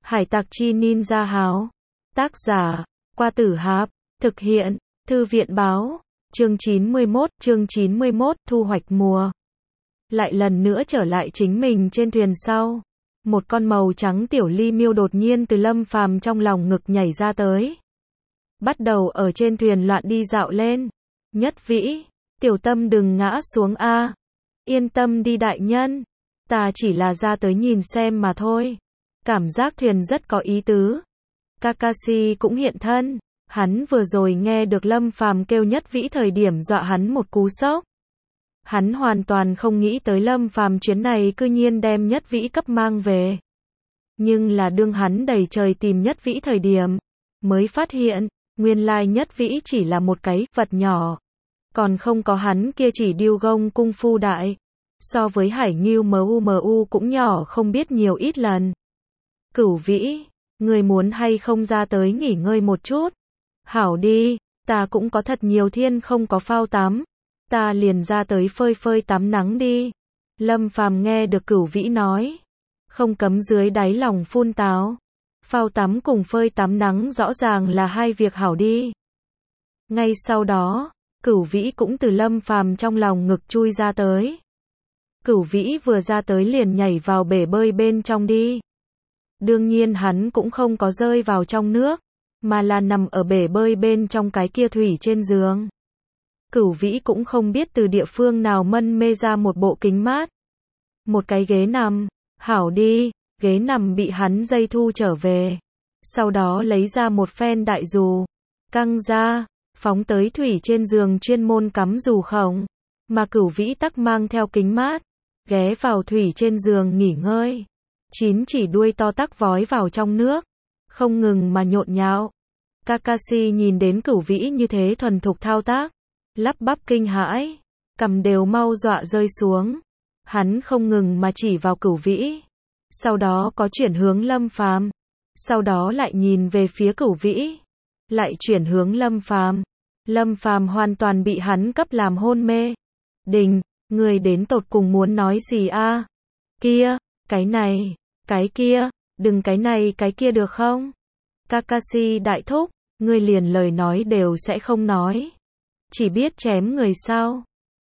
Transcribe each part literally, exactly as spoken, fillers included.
Hải tặc chi ninja háo. Tác giả, Qua Tử Hạp. Thực hiện, Thư viện báo. Chương chín mươi mốt, chương chín mươi mốt, thu hoạch mùa. Lại lần nữa trở lại chính mình trên thuyền sau. Một con màu trắng tiểu ly miêu đột nhiên từ Lâm Phàm trong lòng ngực nhảy ra tới. Bắt đầu ở trên thuyền loạn đi dạo lên. Nhất Vĩ, tiểu tâm đừng ngã xuống a. Yên tâm đi đại nhân. Ta chỉ là ra tới nhìn xem mà thôi. Cảm giác thuyền rất có ý tứ. Kakashi cũng hiện thân. Hắn vừa rồi nghe được Lâm Phàm kêu Nhất Vĩ thời điểm dọa hắn một cú sốc. Hắn hoàn toàn không nghĩ tới Lâm Phàm chuyến này cư nhiên đem Nhất Vĩ cấp mang về. Nhưng là đương hắn đầy trời tìm Nhất Vĩ thời điểm, mới phát hiện, nguyên lai Nhất Vĩ chỉ là một cái vật nhỏ. Còn không có hắn kia chỉ điêu gông cung phu đại. So với Hải Ngưu mu mu cũng nhỏ không biết nhiều ít lần. Cửu Vĩ, người muốn hay không ra tới nghỉ ngơi một chút? Hảo đi, ta cũng có thật nhiều thiên không có phao tắm. Ta liền ra tới phơi phơi tắm nắng đi. Lâm Phàm nghe được Cửu Vĩ nói. Không cấm dưới đáy lòng phun táo. Phao tắm cùng phơi tắm nắng rõ ràng là hai việc hảo đi. Ngay sau đó, Cửu Vĩ cũng từ Lâm Phàm trong lòng ngực chui ra tới. Cửu Vĩ vừa ra tới liền nhảy vào bể bơi bên trong đi. Đương nhiên hắn cũng không có rơi vào trong nước, mà là nằm ở bể bơi bên trong cái kia thủy trên giường. Cửu Vĩ cũng không biết từ địa phương nào mân mê ra một bộ kính mát. Một cái ghế nằm, hảo đi, ghế nằm bị hắn dây thu trở về. Sau đó lấy ra một phen đại dù, căng ra, phóng tới thủy trên giường chuyên môn cắm dù khổng. Mà Cửu Vĩ tắc mang theo kính mát, ghé vào thủy trên giường nghỉ ngơi. Chín chỉ đuôi to tắc vói vào trong nước, không ngừng mà nhộn nhạo. Kakashi nhìn đến Cửu Vĩ như thế thuần thục thao tác, lắp bắp kinh hãi, cằm đều mau dọa rơi xuống. Hắn không ngừng mà chỉ vào Cửu Vĩ, sau đó có chuyển hướng Lâm Phàm, sau đó lại nhìn về phía Cửu Vĩ, lại chuyển hướng Lâm Phàm. Lâm Phàm hoàn toàn bị hắn cấp làm hôn mê. Đình, người đến tột cùng muốn nói gì a? Kia, cái này, cái kia, đừng cái này cái kia được không? Kakashi đại thúc, ngươi liền lời nói đều sẽ không nói. Chỉ biết chém người sao?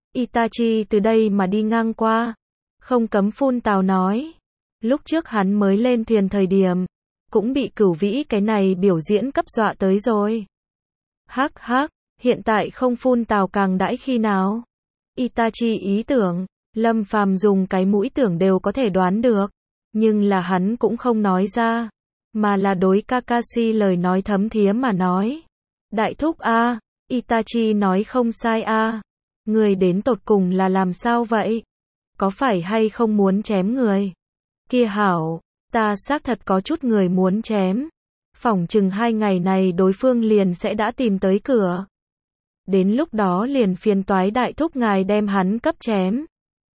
Itachi từ đây mà đi ngang qua, không cấm phun tào nói. Lúc trước hắn mới lên thuyền thời điểm, cũng bị Cửu Vĩ cái này biểu diễn cấp dọa tới rồi. Hắc hắc, hiện tại không phun tào càng đãi khi nào? Itachi ý tưởng, Lâm Phàm dùng cái mũi tưởng đều có thể đoán được, nhưng là hắn cũng không nói ra, mà là đối Kakashi lời nói thấm thía mà nói. Đại thúc a, Itachi nói không sai a, người đến tột cùng là làm sao vậy? Có phải hay không muốn chém người? Kia hảo, ta xác thật có chút người muốn chém. Phỏng chừng hai ngày này đối phương liền sẽ đã tìm tới cửa. Đến lúc đó liền phiền toái đại thúc ngài đem hắn cấp chém.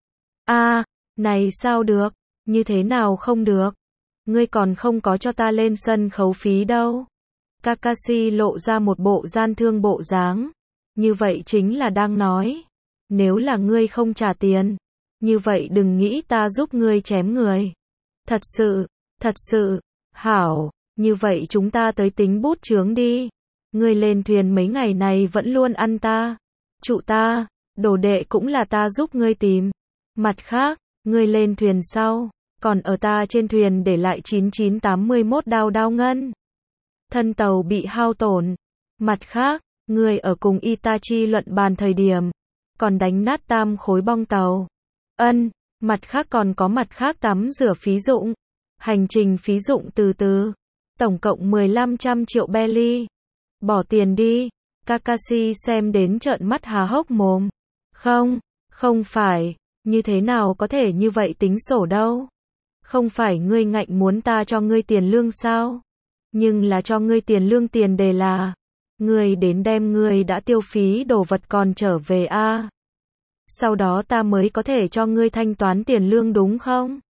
A, này sao được, như thế nào không được? Ngươi còn không có cho ta lên sân khấu phí đâu. Kakashi lộ ra một bộ gian thương bộ dáng. Như vậy chính là đang nói, nếu là ngươi không trả tiền, như vậy đừng nghĩ ta giúp ngươi chém người. Thật sự, thật sự, hảo, như vậy chúng ta tới tính bút chướng đi. Ngươi lên thuyền mấy ngày này vẫn luôn ăn ta, trụ ta, đồ đệ cũng là ta giúp ngươi tìm. Mặt khác, ngươi lên thuyền sau, còn ở ta trên thuyền để lại chín chín tám mươi mốt đao đao ngân. Thân tàu bị hao tổn. Mặt khác, ngươi ở cùng Itachi luận bàn thời điểm, còn đánh nát tam khối bong tàu. Ân, mặt khác còn có mặt khác tắm rửa phí dụng. Hành trình phí dụng từ từ. Tổng cộng mười lăm trăm triệu belly. Bỏ tiền đi. Kakashi xem đến trợn mắt há hốc mồm. Không, không phải, như thế nào có thể như vậy tính sổ đâu. Không phải ngươi ngạnh muốn ta cho ngươi tiền lương sao? Nhưng là cho ngươi tiền lương tiền đề là, ngươi đến đem ngươi đã tiêu phí đồ vật còn trở về a. Sau đó ta mới có thể cho ngươi thanh toán tiền lương đúng không?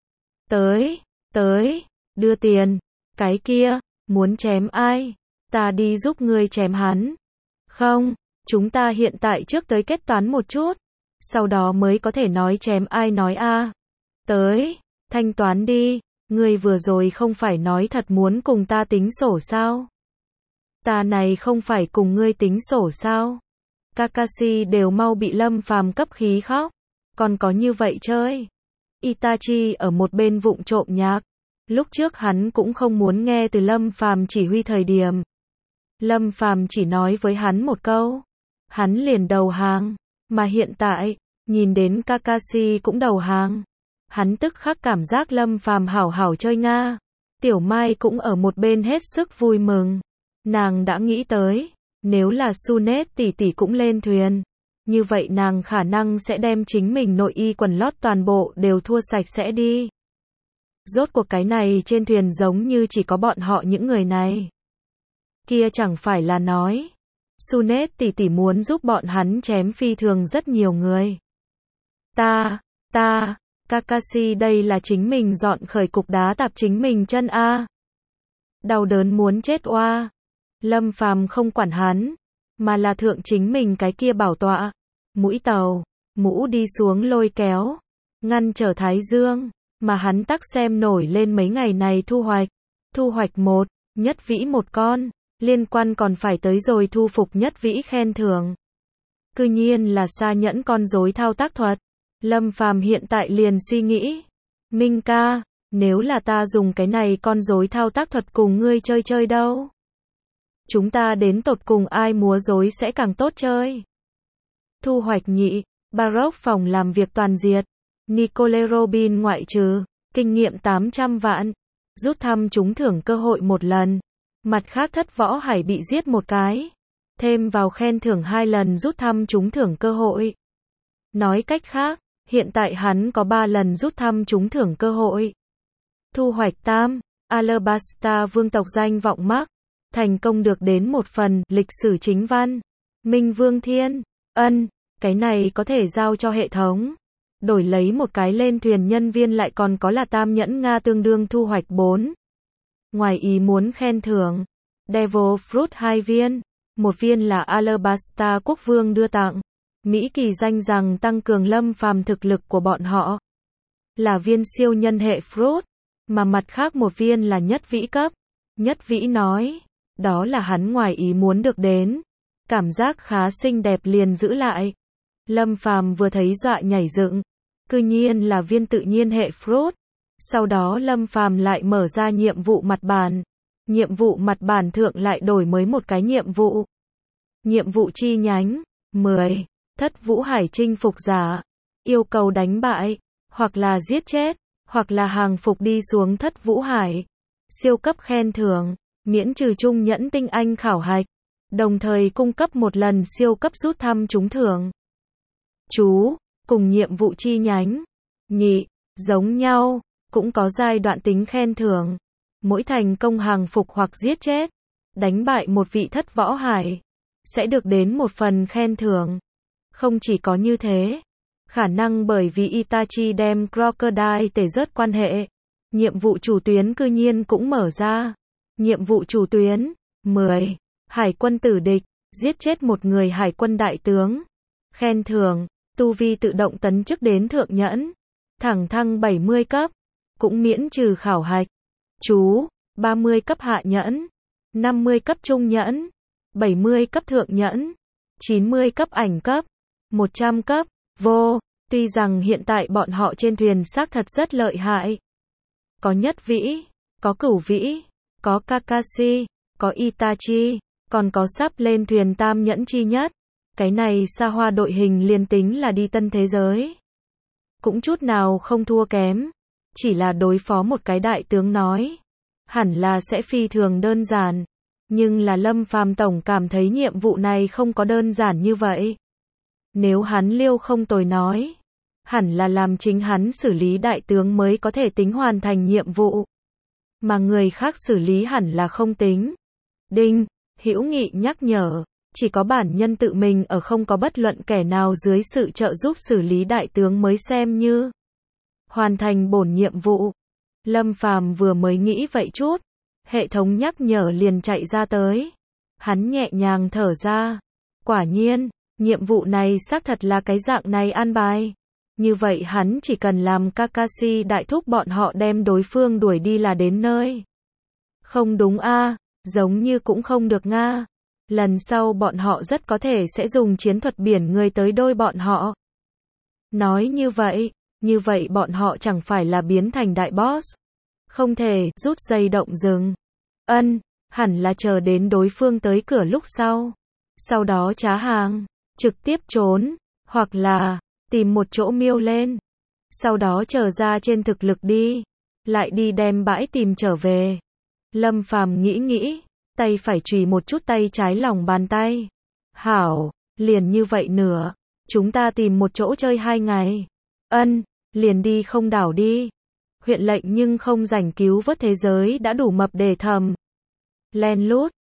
Tới, tới, đưa tiền. Cái kia, muốn chém ai? Ta đi giúp ngươi chém hắn. Không, chúng ta hiện tại trước tới kết toán một chút, sau đó mới có thể nói chém ai nói a. Tới, thanh toán đi. Ngươi vừa rồi không phải nói thật muốn cùng ta tính sổ sao? Ta này không phải cùng ngươi tính sổ sao? Kakashi đều mau bị Lâm Phàm cấp khí khóc. Còn có như vậy chơi? Itachi ở một bên vụng trộm nhạc. Lúc trước hắn cũng không muốn nghe từ Lâm Phàm chỉ huy thời điểm. Lâm Phàm chỉ nói với hắn một câu. Hắn liền đầu hàng. Mà hiện tại, nhìn đến Kakashi cũng đầu hàng. Hắn tức khắc cảm giác Lâm Phàm hảo hảo chơi Nga. Tiểu Mai cũng ở một bên hết sức vui mừng. Nàng đã nghĩ tới, nếu là Sunet tỷ tỷ cũng lên thuyền, như vậy nàng khả năng sẽ đem chính mình nội y quần lót toàn bộ đều thua sạch sẽ đi. Rốt cuộc cái này trên thuyền giống như chỉ có bọn họ những người này. Kia chẳng phải là nói, Sunet tỷ tỷ muốn giúp bọn hắn chém phi thường rất nhiều người. Ta, ta, Kakashi đây là chính mình dọn khởi cục đá tạp chính mình chân a. Đau đớn muốn chết oa. Lâm Phàm không quản hắn, mà là thượng chính mình cái kia bảo tọa, mũi tàu, mũ đi xuống lôi kéo, ngăn trở Thái Dương, mà hắn tắc xem nổi lên mấy ngày này thu hoạch. Thu hoạch một, nhất vĩ một con, liên quan còn phải tới rồi thu phục nhất vĩ khen thưởng. Cư nhiên là xa nhẫn con rối thao tác thuật. Lâm Phàm hiện tại liền suy nghĩ, Minh ca, nếu là ta dùng cái này con rối thao tác thuật cùng ngươi chơi chơi đâu? Chúng ta đến tột cùng ai múa rối sẽ càng tốt chơi. Thu hoạch nhị, Baroque phòng làm việc toàn diệt. Nicole Robin ngoại trừ, kinh nghiệm tám trăm vạn. Rút thăm trúng thưởng cơ hội một lần. Mặt khác thất võ hải bị giết một cái. Thêm vào khen thưởng hai lần rút thăm trúng thưởng cơ hội. Nói cách khác, hiện tại hắn có ba lần rút thăm trúng thưởng cơ hội. Thu hoạch tam, Alabasta vương tộc danh vọng mắc. Thành công được đến một phần lịch sử chính văn. Minh Vương Thiên, ân, cái này có thể giao cho hệ thống. Đổi lấy một cái lên thuyền nhân viên lại còn có là tam nhẫn Nga tương đương thu hoạch bốn. Ngoài ý muốn khen thưởng, Devil Fruit hai viên, một viên là Alabasta quốc vương đưa tặng. Mỹ kỳ danh rằng tăng cường Lâm Phàm thực lực của bọn họ. Là viên siêu nhân hệ Fruit, mà mặt khác một viên là nhất vĩ cấp. Nhất vĩ nói, đó là hắn ngoài ý muốn được đến. Cảm giác khá xinh đẹp liền giữ lại. Lâm Phàm vừa thấy dọa nhảy dựng. Cư nhiên là viên tự nhiên hệ Fruit. Sau đó Lâm Phàm lại mở ra nhiệm vụ mặt bàn. Nhiệm vụ mặt bàn thượng lại đổi mới một cái nhiệm vụ. Nhiệm vụ chi nhánh, mười. Thất Vũ Hải chinh phục giả. Yêu cầu đánh bại, hoặc là giết chết, hoặc là hàng phục đi xuống Thất Vũ Hải. Siêu cấp khen thưởng, miễn trừ trung nhẫn tinh anh khảo hạch. Đồng thời cung cấp một lần siêu cấp rút thăm trúng thưởng. Chú, cùng nhiệm vụ chi nhánh. Nhị, giống nhau, cũng có giai đoạn tính khen thưởng. Mỗi thành công hàng phục hoặc giết chết, đánh bại một vị thất võ hải, sẽ được đến một phần khen thưởng. Không chỉ có như thế, khả năng bởi vì Itachi đem Crocodile tể rớt quan hệ, nhiệm vụ chủ tuyến cư nhiên cũng mở ra. Nhiệm vụ chủ tuyến, mười. Hải quân tử địch, giết chết một người hải quân đại tướng. Khen thưởng, tu vi tự động tấn chức đến thượng nhẫn. Thẳng thăng bảy mươi cấp, cũng miễn trừ khảo hạch. Chú, ba mươi cấp hạ nhẫn, năm mươi cấp trung nhẫn, bảy mươi cấp thượng nhẫn, chín mươi cấp ảnh cấp, một trăm cấp, vô. Tuy rằng hiện tại bọn họ trên thuyền xác thật rất lợi hại. Có nhất vĩ, có cửu vĩ, có Kakashi, có Itachi, còn có sắp lên thuyền tam nhẫn chi nhất. Cái này xa hoa đội hình liền tính là đi tân thế giới. Cũng chút nào không thua kém. Chỉ là đối phó một cái đại tướng nói. Hẳn là sẽ phi thường đơn giản. Nhưng là Lâm Phàm tổng cảm thấy nhiệm vụ này không có đơn giản như vậy. Nếu hắn liêu không tồi nói. Hẳn là làm chính hắn xử lý đại tướng mới có thể tính hoàn thành nhiệm vụ. Mà người khác xử lý hẳn là không tính. Đinh, hữu nghị nhắc nhở. Chỉ có bản nhân tự mình ở không có bất luận kẻ nào dưới sự trợ giúp xử lý đại tướng mới xem như hoàn thành bổn nhiệm vụ. Lâm Phàm vừa mới nghĩ vậy chút, hệ thống nhắc nhở liền chạy ra tới. Hắn nhẹ nhàng thở ra. Quả nhiên, nhiệm vụ này xác thật là cái dạng này an bài. Như vậy hắn chỉ cần làm Kakashi đại thúc bọn họ đem đối phương đuổi đi là đến nơi. Không đúng a, giống như cũng không được nga. Lần sau bọn họ rất có thể sẽ dùng chiến thuật biển người tới đôi bọn họ. Nói như vậy, như vậy bọn họ chẳng phải là biến thành đại boss. Không thể, rút dây động rừng. Ân, hẳn là chờ đến đối phương tới cửa lúc sau. Sau đó trá hàng, trực tiếp trốn, hoặc là tìm một chỗ miêu lên. Sau đó chờ ra trên thực lực đi, lại đi đem bãi tìm trở về. Lâm Phàm nghĩ nghĩ, tay phải chùy một chút tay trái lòng bàn tay. Hảo, liền như vậy nữa, chúng ta tìm một chỗ chơi hai ngày. Ân, liền đi không đảo đi. Huyện lệnh nhưng không rảnh cứu vớt thế giới đã đủ mập để thầm. Len lút,